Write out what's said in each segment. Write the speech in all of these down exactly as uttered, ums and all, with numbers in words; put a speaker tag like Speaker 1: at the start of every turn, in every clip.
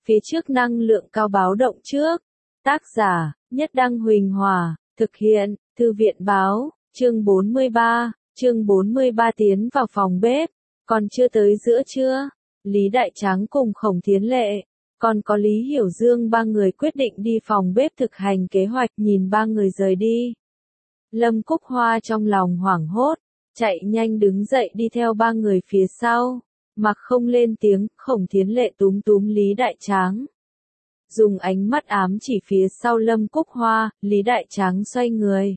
Speaker 1: phía trước năng lượng cao báo động trước. Tác giả, Nhất Đăng Huỳnh Hòa, thực hiện, Thư viện Báo, chương bốn mươi ba, chương bốn mươi ba tiến vào phòng bếp, còn chưa tới giữa trưa, Lý Đại Tráng cùng Khổng Thiến Lệ, còn có Lý Hiểu Dương ba người quyết định đi phòng bếp thực hành kế hoạch. Nhìn ba người rời đi, Lâm Cúc Hoa trong lòng hoảng hốt, chạy nhanh đứng dậy đi theo ba người phía sau, mặc không lên tiếng. Khổng Thiến Lệ túm túm Lý Đại Tráng, dùng ánh mắt ám chỉ phía sau Lâm Cúc Hoa. Lý Đại Tráng xoay người,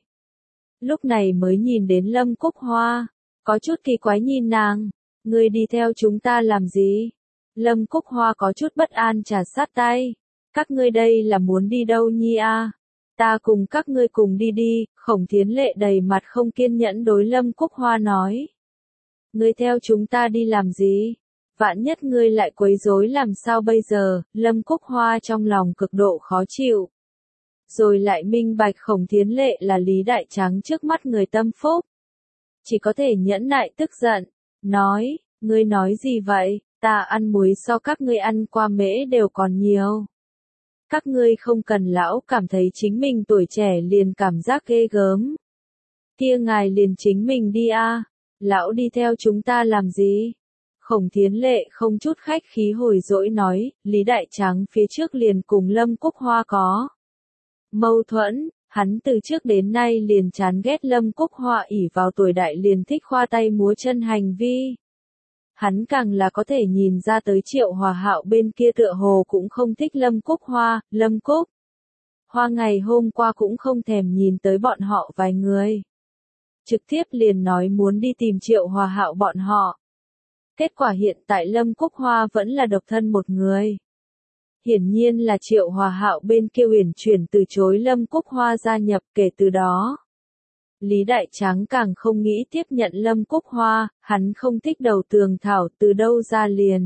Speaker 1: lúc này mới nhìn đến Lâm Cúc Hoa, có chút kỳ quái nhìn nàng, ngươi đi theo chúng ta làm gì? Lâm Cúc Hoa có chút bất an trà sát tay, các ngươi đây là muốn đi đâu nhi a? Ta cùng các ngươi cùng đi đi. Khổng Thiến Lệ đầy mặt không kiên nhẫn đối Lâm Cúc Hoa nói, ngươi theo chúng ta đi làm gì? Vạn nhất ngươi lại quấy rối làm sao bây giờ? Lâm Cúc Hoa trong lòng cực độ khó chịu, rồi lại minh bạch Khổng Thiến Lệ là Lý Đại Tráng trước mắt người tâm phúc, chỉ có thể nhẫn nại tức giận, nói, ngươi nói gì vậy? Ta ăn muối so các ngươi ăn qua mễ đều còn nhiều. Các ngươi không cần lão cảm thấy chính mình tuổi trẻ liền cảm giác ghê gớm. Kia ngài liền chính mình đi a, lão đi theo chúng ta làm gì? Khổng Thiến Lệ không chút khách khí hồi dỗi nói, Lý Đại Tráng phía trước liền cùng Lâm Cúc Hoa có mâu thuẫn, hắn từ trước đến nay liền chán ghét Lâm Cúc Hoa ỷ vào tuổi đại liền thích khoa tay múa chân hành vi. Hắn càng là có thể nhìn ra tới Triệu Hòa Hạo bên kia tựa hồ cũng không thích Lâm Cúc Hoa. Lâm Cúc Hoa ngày hôm qua cũng không thèm nhìn tới bọn họ vài người, trực tiếp liền nói muốn đi tìm Triệu Hòa Hạo bọn họ. Kết quả hiện tại Lâm Cúc Hoa vẫn là độc thân một người. Hiển nhiên là Triệu Hòa Hạo bên kia uyển chuyển từ chối Lâm Cúc Hoa gia nhập. Kể từ đó, Lý Đại Tráng càng không nghĩ tiếp nhận Lâm Cúc Hoa, hắn không thích đầu tường thảo, từ đâu ra liền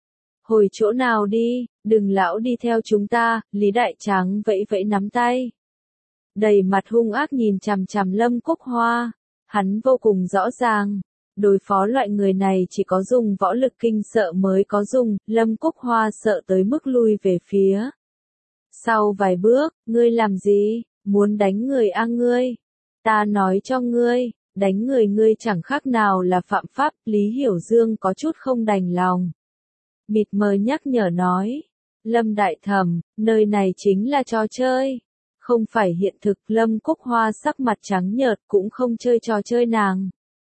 Speaker 1: hồi chỗ nào đi, đừng lão đi theo chúng ta. Lý Đại Tráng vẫy vẫy nắm tay, đầy mặt hung ác nhìn chằm chằm Lâm Cúc Hoa. Hắn vô cùng rõ ràng, đối phó loại người này chỉ có dùng võ lực kinh sợ mới có dùng. Lâm Cúc Hoa sợ tới mức lui về phía sau vài bước, ngươi làm gì, muốn đánh người a ngươi? Ta nói cho ngươi, đánh người ngươi chẳng khác nào là phạm pháp. Lý Hiểu Dương có chút không đành lòng, mịt mờ nhắc nhở nói, Lâm Đại Thẩm, nơi này chính là trò chơi, không phải hiện thực. Lâm Cúc Hoa sắc mặt trắng nhợt, cũng không chơi trò chơi nàng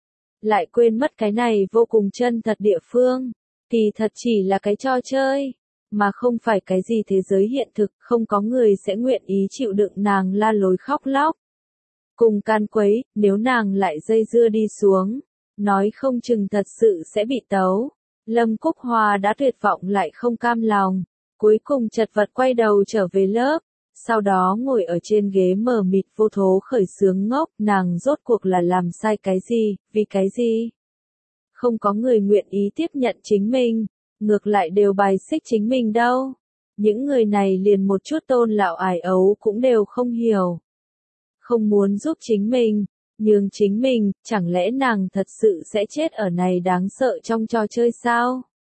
Speaker 1: lại quên mất cái này vô cùng chân thật địa phương, thì thật chỉ là cái trò chơi, mà không phải cái gì thế giới hiện thực. Không có người sẽ nguyện ý chịu đựng nàng la lối khóc lóc cùng can quấy, nếu nàng lại dây dưa đi xuống, nói không chừng thật sự sẽ bị tấu. Lâm Cúc Hoa đã tuyệt vọng lại không cam lòng, cuối cùng chật vật quay đầu trở về lớp, sau đó ngồi ở trên ghế mờ mịt vô thố khởi sướng ngốc. Nàng rốt cuộc là làm sai cái gì, vì cái gì? Không có người nguyện ý tiếp nhận chính mình, ngược lại đều bài xích chính mình đâu. Những người này liền một chút tôn lão ải ấu cũng đều không hiểu, không muốn giúp chính mình, nhường chính mình. Chẳng lẽ nàng thật sự sẽ chết ở này đáng sợ trong trò chơi sao?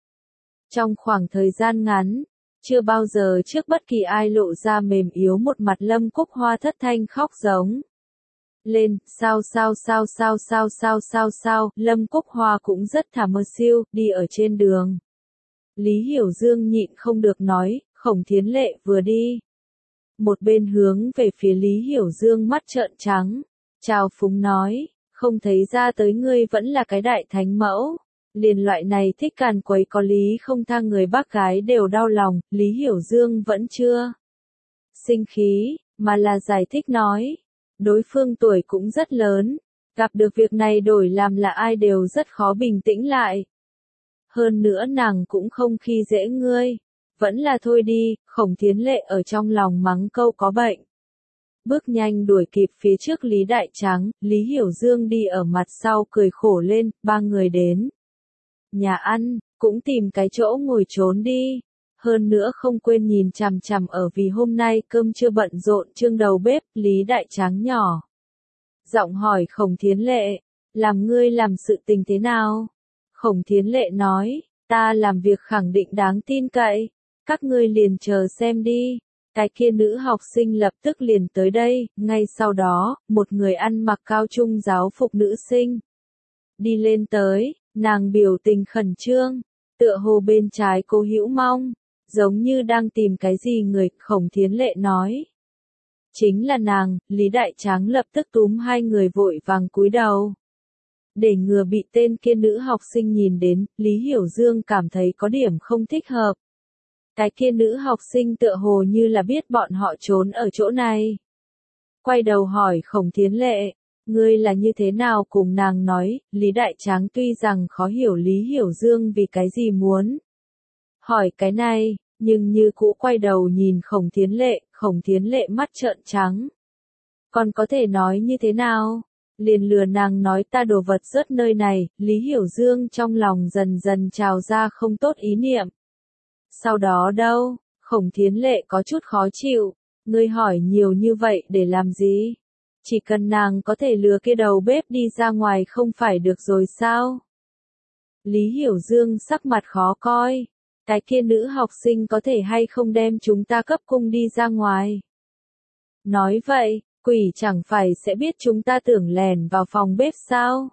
Speaker 1: Trong khoảng thời gian ngắn, chưa bao giờ trước bất kỳ ai lộ ra mềm yếu một mặt. Lâm Cúc Hoa thất thanh khóc giống lên, sao sao sao sao sao sao sao sao. Lâm Cúc Hoa cũng rất thả mơ siêu, đi ở trên đường. Lý Hiểu Dương nhịn không được nói, Khổng Thiến Lệ vừa đi, một bên hướng về phía Lý Hiểu Dương mắt trợn trắng, trào phúng nói, không thấy ra tới ngươi vẫn là cái đại thánh mẫu, liền loại này thích càn quấy có lý không tha người bác gái đều đau lòng. Lý Hiểu Dương vẫn chưa sinh khí, mà là giải thích nói, đối phương tuổi cũng rất lớn, gặp được việc này đổi làm là ai đều rất khó bình tĩnh lại. Hơn nữa nàng cũng không khi dễ ngươi, vẫn là thôi đi. Khổng Thiến Lệ ở trong lòng mắng câu có bệnh, bước nhanh đuổi kịp phía trước Lý Đại Tráng. Lý Hiểu Dương đi ở mặt sau cười khổ lên, ba người đến nhà ăn, cũng tìm cái chỗ ngồi trốn đi. Hơn nữa không quên nhìn chằm chằm ở vì hôm nay cơm chưa bận rộn Trương đầu bếp. Lý Đại Tráng nhỏ giọng hỏi Khổng Thiến Lệ, làm ngươi làm sự tình thế nào? Khổng Thiến Lệ nói, ta làm việc khẳng định đáng tin cậy, Các ngươi liền chờ xem đi. Cái kia nữ học sinh lập tức liền tới đây, ngay sau đó, một người ăn mặc cao trung giáo phục nữ sinh. Đi lên tới, nàng biểu tình khẩn trương, tựa hồ bên trái Cố Hữu Mong, giống như đang tìm cái gì người, Khổng Thiến Lệ nói. Chính là nàng, Lý Đại Tráng lập tức túm hai người vội vàng cúi đầu. Để ngừa bị tên kia nữ học sinh nhìn đến, Lý Hiểu Dương cảm thấy có điểm không thích hợp. Cái kia nữ học sinh tựa hồ như là biết bọn họ trốn ở chỗ này. Quay đầu hỏi Khổng Thiến Lệ, ngươi là như thế nào cùng nàng nói, Lý Đại Tráng tuy rằng khó hiểu Lý Hiểu Dương vì cái gì muốn hỏi cái này, nhưng như cũ quay đầu nhìn Khổng Thiến Lệ, Khổng Thiến Lệ mắt trợn trắng. Còn có thể nói như thế nào? Liền lừa nàng nói ta đồ vật rớt nơi này, Lý Hiểu Dương trong lòng dần dần trào ra không tốt ý niệm. Sau đó đâu, Khổng Thiến Lệ có chút khó chịu, ngươi hỏi nhiều như vậy để làm gì? Chỉ cần nàng có thể lừa kia đầu bếp đi ra ngoài không phải được rồi sao? Lý Hiểu Dương sắc mặt khó coi, cái kia nữ học sinh có thể hay không đem chúng ta cấp cung đi ra ngoài? Nói vậy, quỷ chẳng phải sẽ biết chúng ta tưởng lèn vào phòng bếp sao?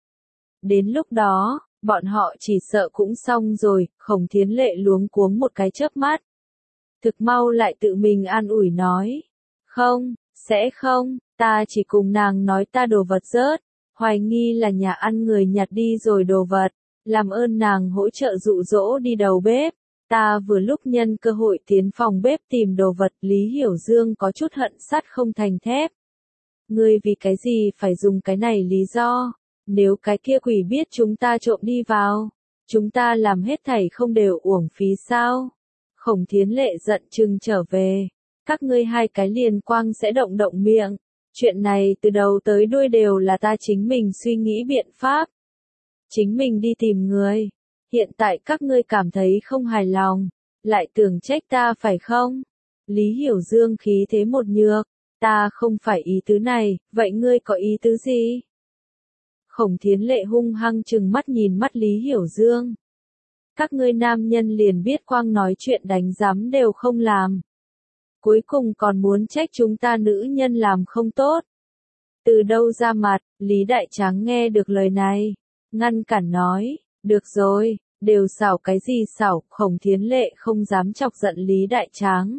Speaker 1: Đến lúc đó, bọn họ chỉ sợ cũng xong rồi, Khổng Thiến Lệ luống cuống một cái chớp mắt. Thực mau lại tự mình an ủi nói. Không, sẽ không, ta chỉ cùng nàng nói ta đồ vật rớt, hoài nghi là nhà ăn người nhặt đi rồi đồ vật, làm ơn nàng hỗ trợ dụ dỗ đi đầu bếp. Ta vừa lúc nhân cơ hội tiến phòng bếp tìm đồ vật, Lý Hiểu Dương có chút hận sắt không thành thép. Ngươi vì cái gì phải dùng cái này lý do? Nếu cái kia quỷ biết chúng ta trộm đi vào, chúng ta làm hết thảy không đều uổng phí sao? Khổng Thiến Lệ giận chừng trở về. Các ngươi hai cái liền quang sẽ động động miệng. Chuyện này từ đầu tới đuôi đều là ta chính mình suy nghĩ biện pháp. Chính mình đi tìm người. Hiện tại các ngươi cảm thấy không hài lòng, lại tưởng trách ta phải không? Lý Hiểu Dương khí thế một nhược. Ta không phải ý tứ này, vậy ngươi có ý tứ gì? Khổng Thiến Lệ hung hăng trừng mắt nhìn mắt Lý Hiểu Dương. Các ngươi nam nhân liền biết quang nói chuyện đánh giám đều không làm. Cuối cùng còn muốn trách chúng ta nữ nhân làm không tốt. Từ đâu ra mặt, Lý Đại Tráng nghe được lời này. Ngăn cản nói, được rồi, đều xảo cái gì xảo, Khổng Thiến Lệ không dám chọc giận Lý Đại Tráng.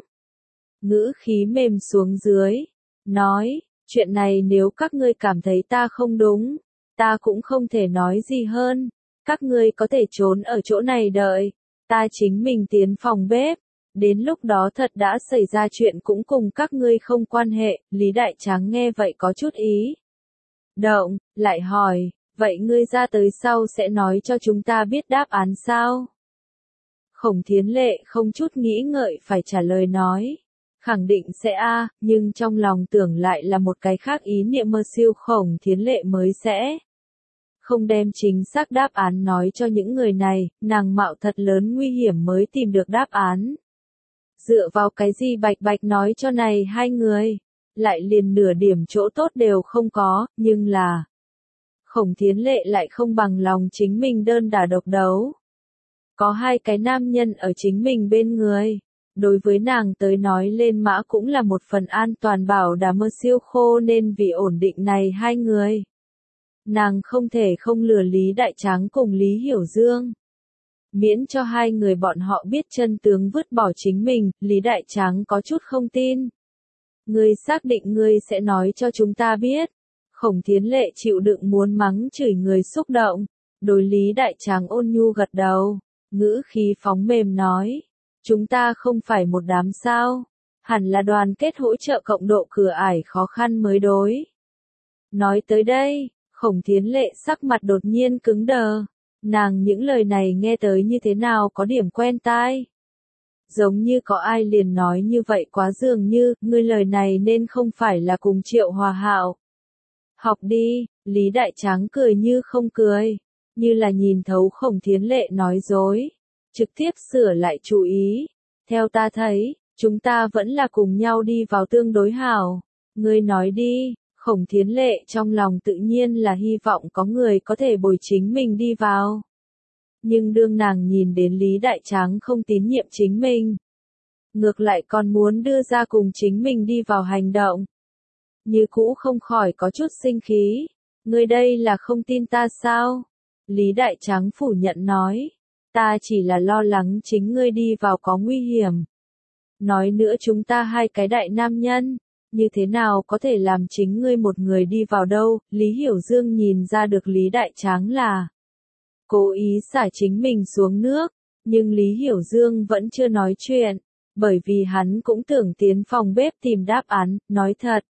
Speaker 1: Ngữ khí mềm xuống dưới, nói, chuyện này nếu các ngươi cảm thấy ta không đúng, ta cũng không thể nói gì hơn, các ngươi có thể trốn ở chỗ này đợi, ta chính mình tiến phòng bếp, đến lúc đó thật đã xảy ra chuyện cũng cùng các ngươi không quan hệ, Lý Đại Tráng nghe vậy có chút ý. Động, lại hỏi, vậy ngươi ra tới sau sẽ nói cho chúng ta biết đáp án sao? Khổng Thiến Lệ không chút nghĩ ngợi phải trả lời nói. Khẳng định sẽ a, nhưng trong lòng tưởng lại là một cái khác ý niệm mơ siêu Khổng Thiến Lệ mới sẽ không đem chính xác đáp án nói cho những người này, nàng mạo thật lớn nguy hiểm mới tìm được đáp án. Dựa vào cái gì bạch bạch nói cho này hai người, lại liền nửa điểm chỗ tốt đều không có, nhưng là Khổng Thiến Lệ lại không bằng lòng chính mình đơn đả độc đấu. Có hai cái nam nhân ở chính mình bên người. Đối với nàng tới nói lên mã cũng là một phần an toàn bảo đảm mơ siêu khô nên vì ổn định này hai người. Nàng không thể không lừa Lý Đại Tráng cùng Lý Hiểu Dương. Miễn cho hai người bọn họ biết chân tướng vứt bỏ chính mình, Lý Đại Tráng có chút không tin. Ngươi xác định ngươi sẽ nói cho chúng ta biết. Khổng Thiến Lệ chịu đựng muốn mắng chửi người xúc động. Đối Lý Đại Tráng ôn nhu gật đầu, ngữ khí phóng mềm nói. Chúng ta không phải một đám sao, hẳn là đoàn kết hỗ trợ cộng độ cửa ải khó khăn mới đối. Nói tới đây, Khổng Thiến Lệ sắc mặt đột nhiên cứng đờ, nàng những lời này nghe tới như thế nào có điểm quen tai. Giống như có ai liền nói như vậy quá dường như, ngươi lời này nên không phải là cùng Triệu Hòa Hạo. Học đi, Lý Đại Tráng cười như không cười, như là nhìn thấu Khổng Thiến Lệ nói dối. Trực tiếp sửa lại chú ý. Theo ta thấy, chúng ta vẫn là cùng nhau đi vào tương đối hảo. Ngươi nói đi, Khổng Thiến Lệ trong lòng tự nhiên là hy vọng có người có thể bồi chính mình đi vào. Nhưng đương nàng nhìn đến Lý Đại Tráng không tín nhiệm chính mình, ngược lại còn muốn đưa ra cùng chính mình đi vào hành động. Như cũ không khỏi có chút sinh khí. Ngươi đây là không tin ta sao? Lý Đại Tráng phủ nhận nói. Ta chỉ là lo lắng chính ngươi đi vào có nguy hiểm. Nói nữa chúng ta hai cái đại nam nhân, như thế nào có thể làm chính ngươi một người đi vào đâu? Lý Hiểu Dương nhìn ra được Lý Đại Tráng là cố ý xả chính mình xuống nước, nhưng Lý Hiểu Dương vẫn chưa nói chuyện, bởi vì hắn cũng tưởng tiến phòng bếp tìm đáp án. Nói thật,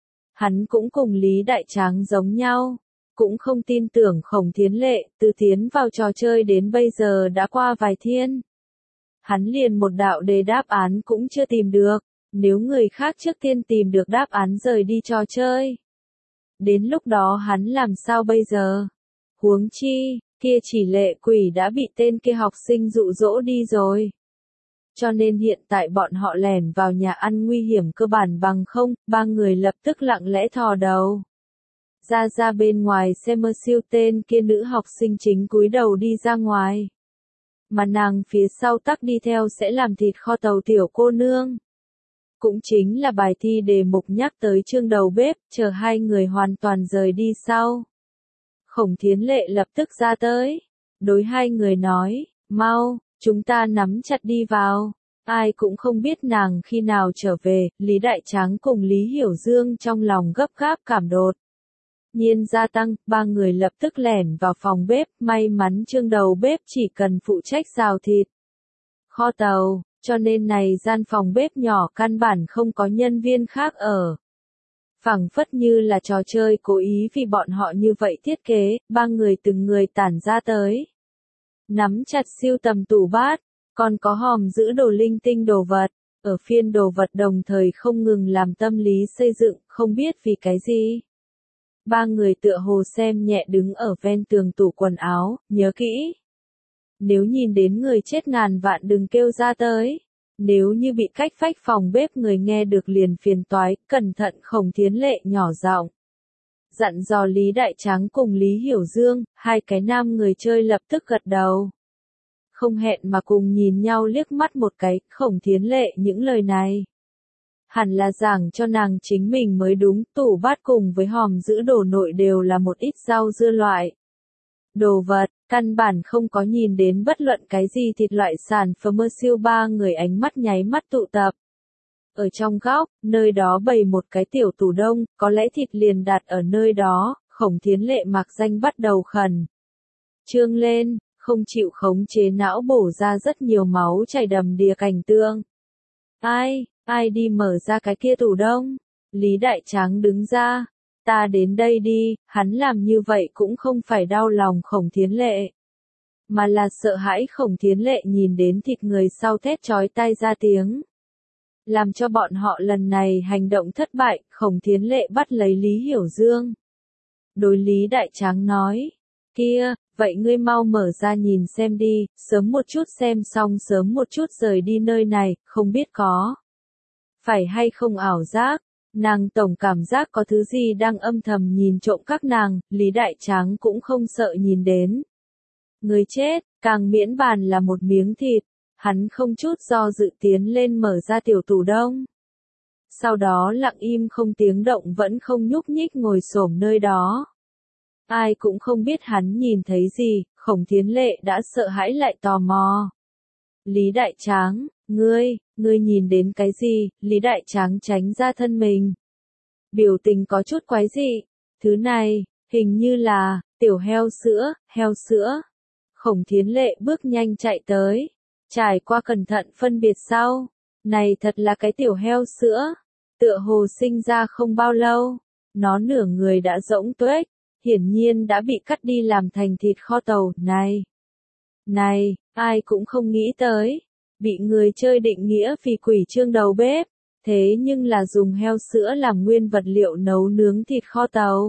Speaker 1: hắn cũng cùng Lý Đại Tráng giống nhau, cũng không tin tưởng Khổng Thiến Lệ. Từ tiến vào trò chơi đến bây giờ đã qua vài thiên, hắn liền một đạo đề đáp án cũng chưa tìm được. Nếu người khác trước tiên tìm được đáp án rời đi trò chơi, đến lúc đó hắn làm sao bây giờ? Huống chi, kia chỉ lệ quỷ đã bị tên kia học sinh dụ dỗ đi rồi. Cho nên hiện tại bọn họ lẻn vào nhà ăn nguy hiểm cơ bản bằng không. Ba người lập tức lặng lẽ thò đầu ra ra bên ngoài xem mơ siêu. Tên kia nữ học sinh chính cúi đầu đi ra ngoài, mà nàng phía sau tắc đi theo sẽ làm thịt kho tàu tiểu cô nương. Cũng chính là bài thi đề mục nhắc tới chương đầu bếp. Chờ hai người hoàn toàn rời đi sau, Khổng Thiến Lệ lập tức ra tới, đối hai người nói, mau, chúng ta nắm chặt đi vào. Ai cũng không biết nàng khi nào trở về. Lý Đại Tráng cùng Lý Hiểu Dương trong lòng gấp gáp cảm đột nhiên gia tăng. Ba người lập tức lẻn vào phòng bếp. May mắn chương đầu bếp chỉ cần phụ trách xào thịt kho tàu, cho nên này gian phòng bếp nhỏ căn bản không có nhân viên khác ở. Phảng phất như là trò chơi cố ý vì bọn họ như vậy thiết kế. Ba người từng người tản ra tới, nắm chặt siêu tầm tủ bát, còn có hòm giữ đồ linh tinh đồ vật. Ở phiên đồ vật đồng thời không ngừng làm tâm lý xây dựng. Không biết vì cái gì, ba người tựa hồ xem nhẹ đứng ở ven tường tủ quần áo. Nhớ kỹ, nếu nhìn đến người chết ngàn vạn đừng kêu ra tới. Nếu như bị cách phách phòng bếp người nghe được liền phiền toái. Cẩn thận. Khổng Thiến Lệ nhỏ giọng dặn dò Lý Đại Tráng cùng Lý Hiểu Dương. Hai cái nam người chơi lập tức gật đầu, không hẹn mà cùng nhìn nhau liếc mắt một cái. Khổng Thiến Lệ những lời này hẳn là giảng cho nàng chính mình mới đúng. Tủ bát cùng với hòm giữ đồ nội đều là một ít rau dưa loại đồ vật, căn bản không có nhìn đến bất luận cái gì thịt loại sản phẩm. Mơ siêu. Ba người ánh mắt nháy mắt tụ tập ở trong góc, nơi đó bày một cái tiểu tủ đông, có lẽ thịt liền đặt ở nơi đó. Khổng Thiến Lệ mặc danh bắt đầu khẩn trương lên, không chịu khống chế não bổ ra rất nhiều máu chảy đầm đìa cảnh tượng. Ai, ai đi mở ra cái kia tủ đông? Lý Đại Tráng đứng ra. Ta đến đây đi. Hắn làm như vậy cũng không phải đau lòng Khổng Thiến Lệ, mà là sợ hãi Khổng Thiến Lệ nhìn đến thịt người sau thét chói tai ra tiếng, làm cho bọn họ lần này hành động thất bại. Khổng Thiến Lệ bắt lấy Lý Hiểu Dương, đối Lý Đại Tráng nói, kia, vậy ngươi mau mở ra nhìn xem đi, sớm một chút xem xong sớm một chút rời đi nơi này. Không biết có phải hay không ảo giác, nàng tổng cảm giác có thứ gì đang âm thầm nhìn trộm các nàng. Lý Đại Tráng cũng không sợ nhìn đến người chết, càng miễn bàn là một miếng thịt. Hắn không chút do dự tiến lên mở ra tiểu tủ đông, sau đó lặng im không tiếng động vẫn không nhúc nhích ngồi xổm nơi đó. Ai cũng không biết hắn nhìn thấy gì. Khổng Thiến Lệ đã sợ hãi lại tò mò. Lý Đại Tráng, ngươi, ngươi nhìn đến cái gì? Lý Đại Tráng tránh ra thân mình, biểu tình có chút quái dị. Thứ này, hình như là tiểu heo sữa. Heo sữa. Khổng Thiến Lệ bước nhanh chạy tới, trải qua cẩn thận phân biệt sau, này thật là cái tiểu heo sữa. Tựa hồ sinh ra không bao lâu, nó nửa người đã rỗng tuếch, hiển nhiên đã bị cắt đi làm thành thịt kho tàu. Này, này, ai cũng không nghĩ tới, bị người chơi định nghĩa vì quỷ chương đầu bếp, thế nhưng là dùng heo sữa làm nguyên vật liệu nấu nướng thịt kho tàu.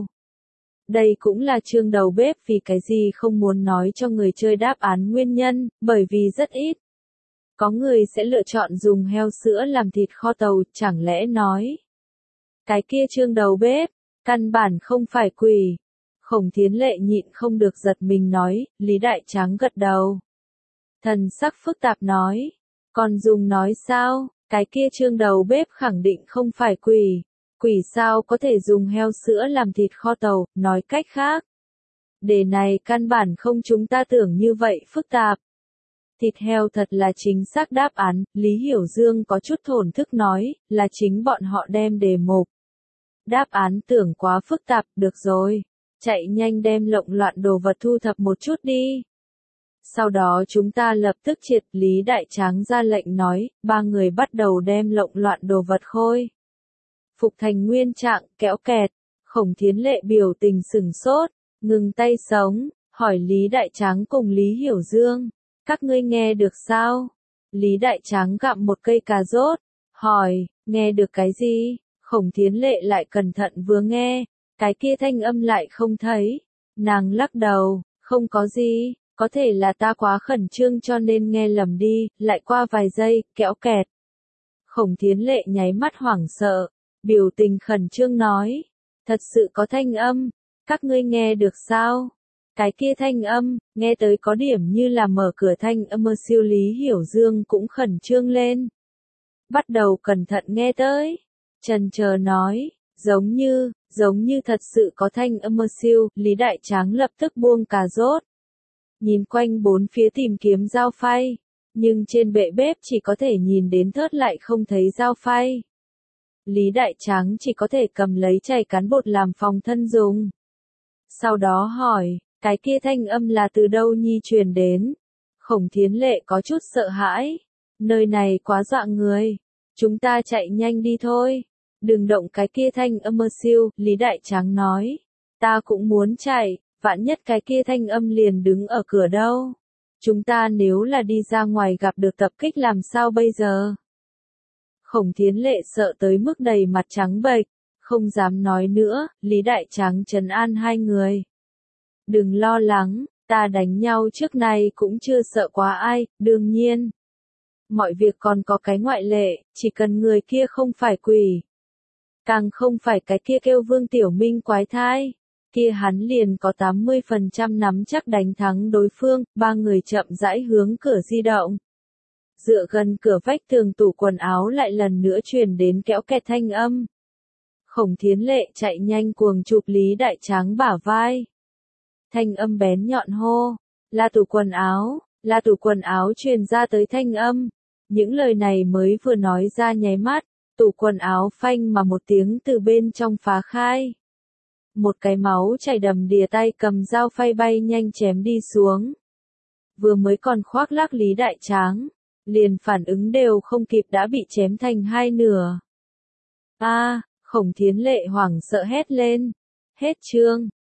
Speaker 1: Đây cũng là chương đầu bếp vì cái gì không muốn nói cho người chơi đáp án nguyên nhân, bởi vì rất ít có người sẽ lựa chọn dùng heo sữa làm thịt kho tàu. Chẳng lẽ nói cái kia chương đầu bếp căn bản không phải quỷ? Khổng Thiến Lệ nhịn không được giật mình nói. Lý Đại Tráng gật đầu, thần sắc phức tạp nói, còn dùng nói sao? Cái kia Trương đầu bếp khẳng định không phải quỷ. Quỷ sao có thể dùng heo sữa làm thịt kho tàu, nói cách khác. Đề này căn bản không chúng ta tưởng như vậy phức tạp. Thịt heo thật là chính xác đáp án, Lý Hiểu Dương có chút thổn thức nói, là chính bọn họ đem đề mục. Đáp án tưởng quá phức tạp, được rồi. Chạy nhanh đem lộn loạn đồ vật thu thập một chút đi. Sau đó chúng ta lập tức triệt, Lý Đại Tráng ra lệnh nói, ba người bắt đầu đem lộn loạn đồ vật khôi. Phục thành nguyên trạng, kéo kẹt, Khổng Thiến Lệ biểu tình sừng sốt, ngừng tay sống, hỏi Lý Đại Tráng cùng Lý Hiểu Dương, các ngươi nghe được sao? Lý Đại Tráng gặm một cây cà rốt, hỏi, nghe được cái gì? Khổng Thiến Lệ lại cẩn thận vừa nghe, cái kia thanh âm lại không thấy. Nàng lắc đầu, không có gì, có thể là ta quá khẩn trương cho nên nghe lầm đi, lại qua vài giây, kéo kẹt. Khổng Thiến Lệ nháy mắt hoảng sợ, biểu tình khẩn trương nói, thật sự có thanh âm, các ngươi nghe được sao? Cái kia thanh âm, nghe tới có điểm như là mở cửa thanh âm mơ siêu. Lý Hiểu Dương cũng khẩn trương lên. Bắt đầu cẩn thận nghe tới. Chần chờ nói, giống như, giống như thật sự có thanh âm mơ siêu. Lý Đại Tráng lập tức buông cà rốt. Nhìn quanh bốn phía tìm kiếm dao phay. Nhưng trên bệ bếp chỉ có thể nhìn đến thớt lại không thấy dao phay. Lý Đại Tráng chỉ có thể cầm lấy chày cán bột làm phòng thân dùng. Sau đó hỏi, cái kia thanh âm là từ đâu nhi truyền đến? Khổng Thiến Lệ có chút sợ hãi. Nơi này quá dọa người. Chúng ta chạy nhanh đi thôi. Đừng động cái kia thanh âm mơ siêu, Lý Đại Tráng nói. Ta cũng muốn chạy, vạn nhất cái kia thanh âm liền đứng ở cửa đâu. Chúng ta nếu là đi ra ngoài gặp được tập kích làm sao bây giờ? Khổng Thiến Lệ sợ tới mức đầy mặt trắng bệch, không dám nói nữa, Lý Đại Tráng trấn an hai người. Đừng lo lắng, ta đánh nhau trước nay cũng chưa sợ quá ai, đương nhiên. Mọi việc còn có cái ngoại lệ, chỉ cần người kia không phải quỷ. Càng không phải cái kia kêu Vương Tiểu Minh quái thai. Kia hắn liền có tám mươi phần trăm nắm chắc đánh thắng đối phương, ba người chậm rãi hướng cửa di động. Dựa gần cửa vách tường tủ quần áo lại lần nữa truyền đến kéo kẹt thanh âm. Khổng Thiến Lệ chạy nhanh cuồng chụp Lý Đại Tráng bả vai. Thanh âm bén nhọn hô, là tủ quần áo, là tủ quần áo truyền ra tới thanh âm. Những lời này mới vừa nói ra nháy mắt, tủ quần áo phanh mà một tiếng từ bên trong phá khai. Một cái máu chảy đầm đìa tay cầm dao phay bay nhanh chém đi xuống. Vừa mới còn khoác lác Lý Đại Tráng, liền phản ứng đều không kịp đã bị chém thành hai nửa. A, Khổng Thiến Lệ hoảng sợ hét lên. Hết chương.